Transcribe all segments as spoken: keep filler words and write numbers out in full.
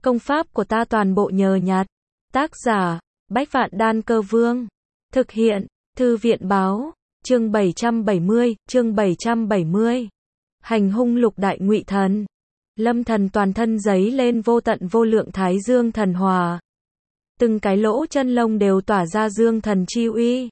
Công pháp của ta toàn bộ nhờ nhặt. Tác giả, Bách Vạn Đan Cơ Vương. Thực hiện, Thư viện Báo. Chương bảy trăm bảy mươi, chương bảy trăm bảy mươi. Hành hung lục đại ngụy thần. Lâm Thần toàn thân giấy lên vô tận vô lượng thái dương thần hòa. Từng cái lỗ chân lông đều tỏa ra dương thần chi uy.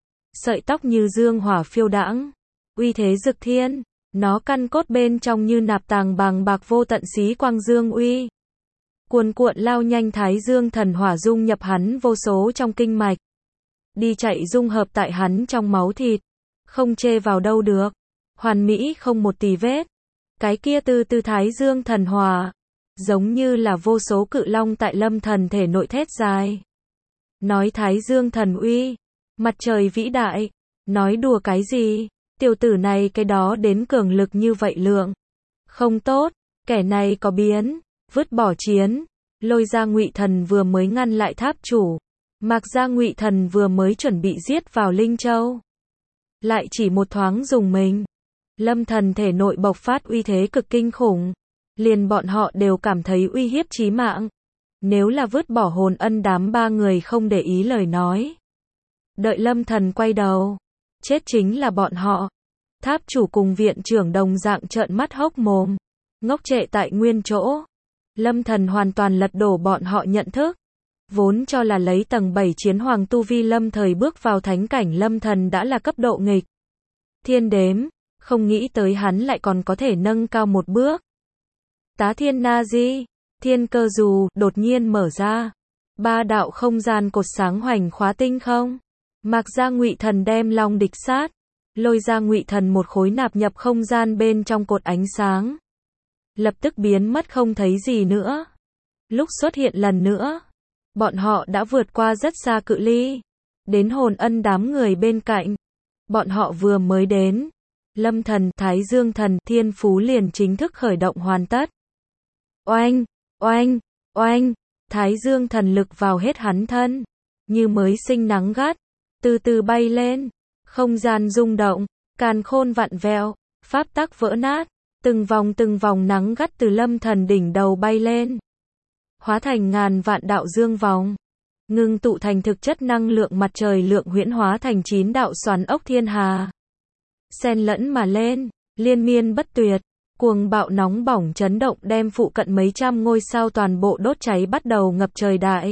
Sợi tóc như dương hỏa phiêu đãng, uy thế rực thiên. Nó căn cốt bên trong như nạp tàng bàng bạc vô tận xí quang dương uy. Cuồn cuộn lao nhanh thái dương thần hỏa dung nhập hắn vô số trong kinh mạch. Đi chạy dung hợp tại hắn trong máu thịt. Không chê vào đâu được. Hoàn mỹ không một tì vết. Cái kia từ từ thái dương thần hỏa. Giống như là vô số cự long tại Lâm Thần thể nội thét dài. Nói thái dương thần uy. Mặt trời vĩ đại. Nói đùa cái gì? Tiểu tử này cái đó đến cường lực như vậy lượng. Không tốt. Kẻ này có biến. Vứt bỏ chiến. Lôi ra ngụy thần vừa mới ngăn lại tháp chủ. Mạc ra ngụy thần vừa mới chuẩn bị giết vào Linh Châu. Lại chỉ một thoáng dùng mình. Lâm Thần thể nội bộc phát uy thế cực kinh khủng. Liền bọn họ đều cảm thấy uy hiếp chí mạng. Nếu là vứt bỏ hồn ân đám ba người không để ý lời nói. Đợi Lâm Thần quay đầu. Chết chính là bọn họ. Tháp chủ cùng viện trưởng đồng dạng trợn mắt hốc mồm. Ngốc trệ tại nguyên chỗ. Lâm Thần hoàn toàn lật đổ bọn họ nhận thức. Vốn cho là lấy tầng bảy chiến hoàng tu vi lâm thời bước vào thánh cảnh Lâm Thần đã là cấp độ nghịch. Thiên đếm. Không nghĩ tới hắn lại còn có thể nâng cao một bước. Tá thiên na di. Thiên cơ dù đột nhiên mở ra. Ba đạo không gian cột sáng hoành khóa tinh không. Mạc ra ngụy thần đem long địch sát. Lôi ra ngụy thần một khối nạp nhập không gian bên trong cột ánh sáng. Lập tức biến mất không thấy gì nữa. Lúc xuất hiện lần nữa. Bọn họ đã vượt qua rất xa cự ly. Đến hồn ân đám người bên cạnh. Bọn họ vừa mới đến. Lâm Thần, Thái Dương Thần, Thiên Phú liền chính thức khởi động hoàn tất. Oanh, oanh, oanh. Thái Dương Thần lực vào hết hắn thân. Như mới sinh nắng gắt. Từ từ bay lên. Không gian rung động. Càn khôn vặn vẹo. Pháp tắc vỡ nát. Từng vòng từng vòng nắng gắt từ Lâm Thần đỉnh đầu bay lên. Hóa thành ngàn vạn đạo dương vòng. Ngưng tụ thành thực chất năng lượng mặt trời lượng huyễn hóa thành chín đạo xoắn ốc thiên hà. Xen lẫn mà lên, liên miên bất tuyệt. Cuồng bạo nóng bỏng chấn động đem phụ cận mấy trăm ngôi sao toàn bộ đốt cháy bắt đầu ngập trời đại.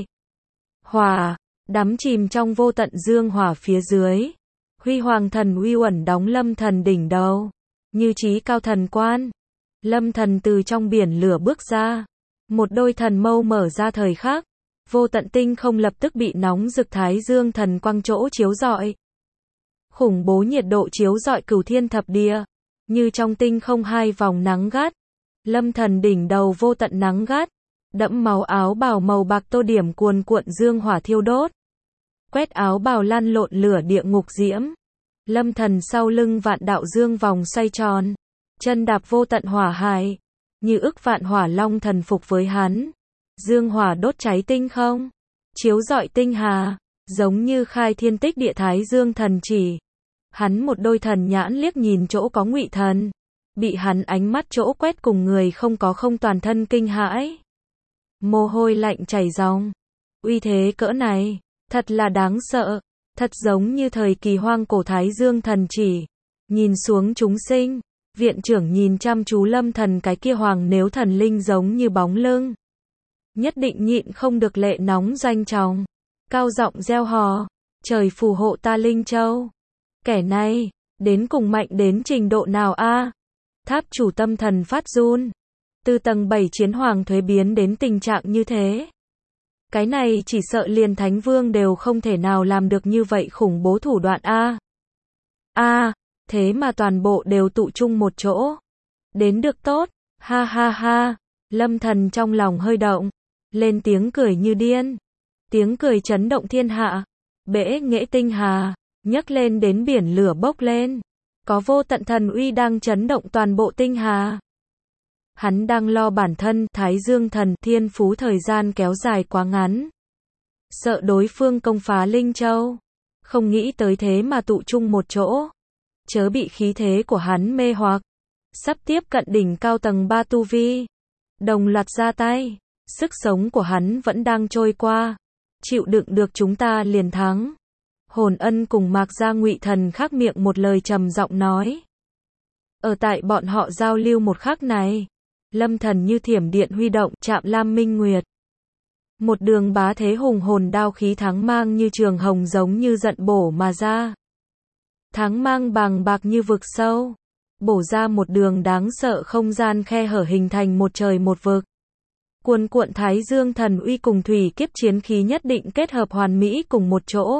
Hỏa, đắm chìm trong vô tận dương hỏa phía dưới. Huy hoàng thần uy uẩn đóng Lâm Thần đỉnh đầu. Như chí cao thần quan. Lâm Thần từ trong biển lửa bước ra. Một đôi thần mâu mở ra thời khắc. Vô tận tinh không lập tức bị nóng rực thái dương thần quang chỗ chiếu rọi. Khủng bố nhiệt độ chiếu rọi cửu thiên thập địa. Như trong tinh không hai vòng nắng gắt. Lâm Thần đỉnh đầu vô tận nắng gắt. Đẫm máu áo bào màu bạc tô điểm cuồn cuộn dương hỏa thiêu đốt. Quét áo bào lăn lộn lửa địa ngục diễm. Lâm Thần sau lưng vạn đạo dương vòng xoay tròn. Chân đạp vô tận hỏa hải. Như ức vạn hỏa long thần phục với hắn. Dương hỏa đốt cháy tinh không. Chiếu rọi tinh hà. Giống như khai thiên tích địa thái dương thần chỉ. Hắn một đôi thần nhãn liếc nhìn chỗ có ngụy thần. Bị hắn ánh mắt chỗ quét cùng người không có không toàn thân kinh hãi. Mồ hôi lạnh chảy ròng. Uy thế cỡ này. Thật là đáng sợ. Thật giống như thời kỳ hoang cổ thái dương thần chỉ. Nhìn xuống chúng sinh. Viện trưởng nhìn chăm chú Lâm Thần cái kia hoàng nếu thần linh giống như bóng lưng. Nhất định nhịn không được lệ nóng doanh tròng. Cao giọng reo hò. Trời phù hộ ta Linh Châu. Kẻ này, đến cùng mạnh đến trình độ nào a? Tháp chủ tâm thần phát run. Từ tầng bảy chiến hoàng thuế biến đến tình trạng như thế. Cái này chỉ sợ liền Thánh Vương đều không thể nào làm được như vậy khủng bố thủ đoạn a. A, thế mà toàn bộ đều tụ chung một chỗ. Đến được tốt, ha ha ha. Lâm Thần trong lòng hơi động. Lên tiếng cười như điên. Tiếng cười chấn động thiên hạ. Bể nghệ tinh hà. Nhấc lên đến biển lửa bốc lên. Có vô tận thần uy đang chấn động toàn bộ tinh hà. Hắn đang lo bản thân, Thái Dương Thần, Thiên Phú thời gian kéo dài quá ngắn. Sợ đối phương công phá Linh Châu. Không nghĩ tới thế mà tụ chung một chỗ. Chớ bị khí thế của hắn mê hoặc. Sắp tiếp cận đỉnh cao tầng ba tu vi. Đồng loạt ra tay. Sức sống của hắn vẫn đang trôi qua. Chịu đựng được chúng ta liền thắng. Hồn Ân cùng Mạc Gia Ngụy Thần khắc miệng một lời trầm giọng nói. Ở tại bọn họ giao lưu một khắc này, Lâm Thần như thiểm điện huy động, chạm Lam Minh Nguyệt. Một đường bá thế hùng hồn đao khí thắng mang như trường hồng giống như giận bổ mà ra. Thắng mang bàng bạc như vực sâu, bổ ra một đường đáng sợ, không gian khe hở hình thành một trời một vực. Cuồn cuộn Thái Dương thần uy cùng thủy kiếp chiến khí nhất định kết hợp hoàn mỹ cùng một chỗ.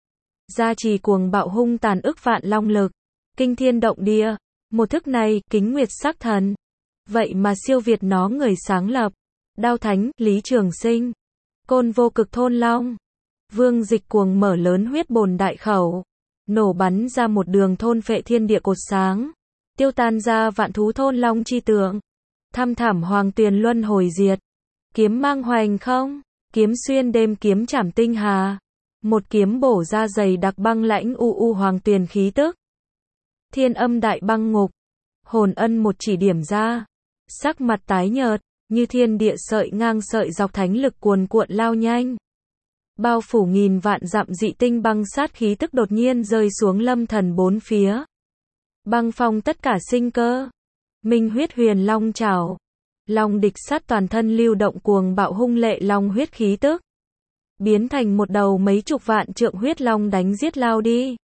Gia trì cuồng bạo hung tàn ức vạn long lực, kinh thiên động địa. Một thức này, Kính Nguyệt sắc thần. Vậy mà siêu việt nó người sáng lập. Đao Thánh, Lý Trường Sinh. Côn Vô Cực Thôn Long. Vương Dịch cuồng mở lớn huyết bồn đại khẩu. Nổ bắn ra một đường thôn phệ thiên địa cột sáng. Tiêu tan ra vạn thú thôn long chi tượng. Thăm thảm hoàng tuyền luân hồi diệt. Kiếm mang hoành không. Kiếm xuyên đêm kiếm chảm tinh hà. Một kiếm bổ ra dày đặc băng lãnh u u hoàng tuyền khí tức. Thiên âm đại băng ngục. Hồn Ân một chỉ điểm ra. Sắc mặt tái nhợt, như thiên địa sợi ngang sợi dọc thánh lực cuồn cuộn lao nhanh. Bao phủ nghìn vạn dặm dị tinh băng sát khí tức đột nhiên rơi xuống Lâm Thần bốn phía. Băng phong tất cả sinh cơ. Minh huyết huyền long trảo. Long địch sát toàn thân lưu động cuồng bạo hung lệ long huyết khí tức. Biến thành một đầu mấy chục vạn trượng huyết long đánh giết lao đi.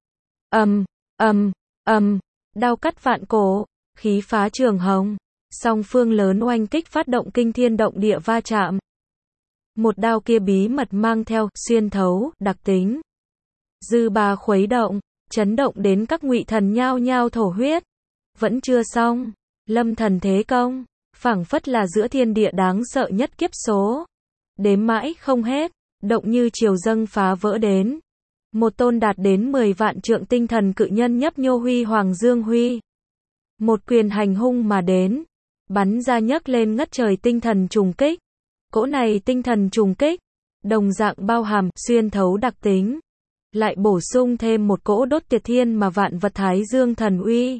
Ầm, ầm, ầm, đao cắt vạn cổ, khí phá trường hồng. Song phương lớn oanh kích phát động kinh thiên động địa va chạm. Một đao kia bí mật mang theo xuyên thấu đặc tính. Dư ba khuấy động, chấn động đến các Ngụy Thần nhao nhao thổ huyết. Vẫn chưa xong, Lâm Thần thế công, phảng phất là giữa thiên địa đáng sợ nhất kiếp số. Đếm mãi không hết, động như triều dâng phá vỡ đến. Một tôn đạt đến mười vạn trượng tinh thần cự nhân nhấp nhô huy hoàng dương huy. Một quyền hành hung mà đến, bắn ra nhấc lên ngất trời tinh thần trùng kích. Cỗ này tinh thần trùng kích, đồng dạng bao hàm xuyên thấu đặc tính, lại bổ sung thêm một cỗ đốt tiệt thiên mà vạn vật Thái Dương thần uy.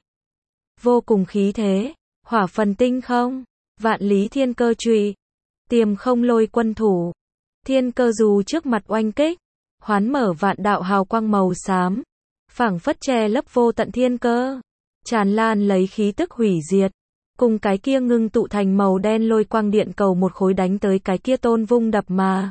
Vô cùng khí thế, hỏa phần tinh không, vạn lý thiên cơ trụy, tiềm không lôi quân thủ. Thiên cơ dù trước mặt oanh kích, hoán mở vạn đạo hào quang màu xám, phảng phất che lấp vô tận thiên cơ, tràn lan lấy khí tức hủy diệt. Cùng cái kia ngưng tụ thành màu đen lôi quang điện cầu một khối đánh tới cái kia tôn vung đập mà.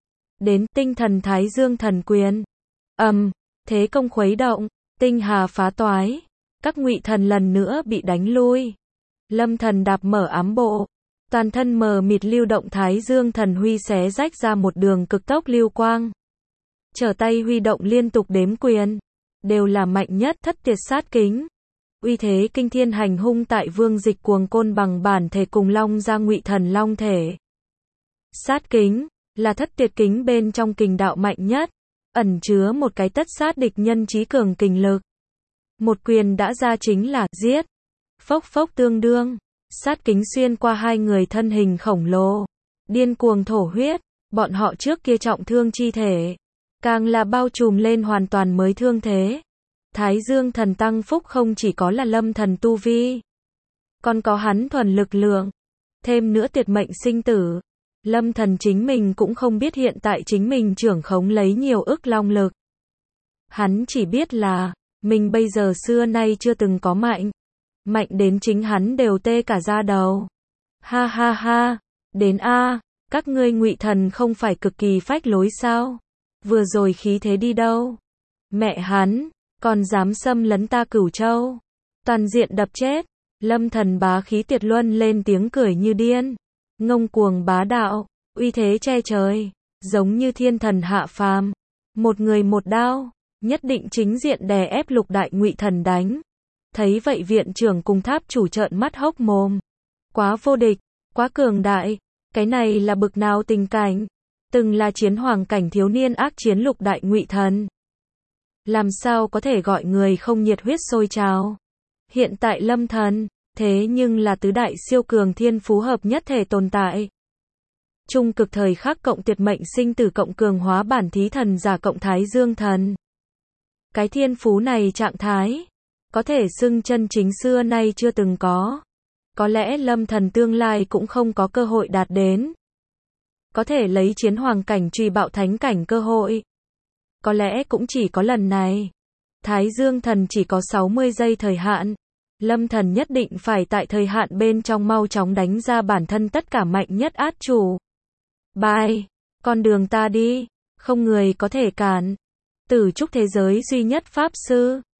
Đến tinh thần Thái Dương thần quyền. Ầm, um, thế công khuấy động, tinh hà phá toái. Các Ngụy Thần lần nữa bị đánh lui. Lâm Thần đạp mở ám bộ. Toàn thân mờ mịt lưu động Thái Dương thần huy xé rách ra một đường cực tốc lưu quang. Trở tay huy động liên tục đếm quyền. Đều là mạnh nhất thất tiệt sát kính. Uy thế kinh thiên hành hung tại Vương Dịch cuồng côn bằng bản thể cùng Long Gia Ngụy Thần long thể. Sát kính, là thất tiệt kính bên trong kình đạo mạnh nhất, ẩn chứa một cái tất sát địch nhân trí cường kình lực. Một quyền đã ra chính là giết. Phốc phốc tương đương, sát kính xuyên qua hai người thân hình khổng lồ, điên cuồng thổ huyết, bọn họ trước kia trọng thương chi thể, càng là bao trùm lên hoàn toàn mới thương thế. Thái Dương thần tăng phúc không chỉ có là Lâm Thần tu vi, còn có hắn thuần lực lượng, thêm nữa tuyệt mệnh sinh tử. Lâm Thần chính mình cũng không biết hiện tại chính mình trưởng khống lấy nhiều ức long lực. Hắn chỉ biết là, mình bây giờ xưa nay chưa từng có mạnh. Mạnh đến chính hắn đều tê cả da đầu. Ha ha ha, đến a, các ngươi Ngụy Thần không phải cực kỳ phách lối sao? Vừa rồi khí thế đi đâu? Mẹ hắn, còn dám xâm lấn ta Cửu Châu. Toàn diện đập chết. Lâm Thần bá khí tuyệt luân lên tiếng cười như điên. Ngông cuồng bá đạo, uy thế che trời, giống như thiên thần hạ phàm. Một người một đao, nhất định chính diện đè ép lục đại Ngụy Thần đánh. Thấy vậy viện trưởng cùng tháp chủ trợn mắt hốc mồm. Quá vô địch, quá cường đại, cái này là bực nào tình cảnh. Từng là chiến hoàng cảnh thiếu niên ác chiến lục đại Ngụy Thần. Làm sao có thể gọi người không nhiệt huyết sôi trào. Hiện tại Lâm Thần, thế nhưng là tứ đại siêu cường thiên phú hợp nhất thể tồn tại. Trung cực thời khắc cộng tuyệt mệnh sinh tử cộng cường hóa bản thí thần giả cộng Thái Dương thần. Cái thiên phú này trạng thái, có thể xưng chân chính xưa nay chưa từng có. Có lẽ Lâm Thần tương lai cũng không có cơ hội đạt đến. có thể lấy chiến hoàng cảnh truy bạo thánh cảnh cơ hội. Có lẽ cũng chỉ có lần này. Thái Dương thần chỉ có sáu mươi giây thời hạn. Lâm thần nhất định phải tại thời hạn bên trong mau chóng đánh ra bản thân tất cả mạnh nhất át chủ. Bye. Con đường ta đi. Không người có thể cản. Tử trúc thế giới duy nhất pháp sư.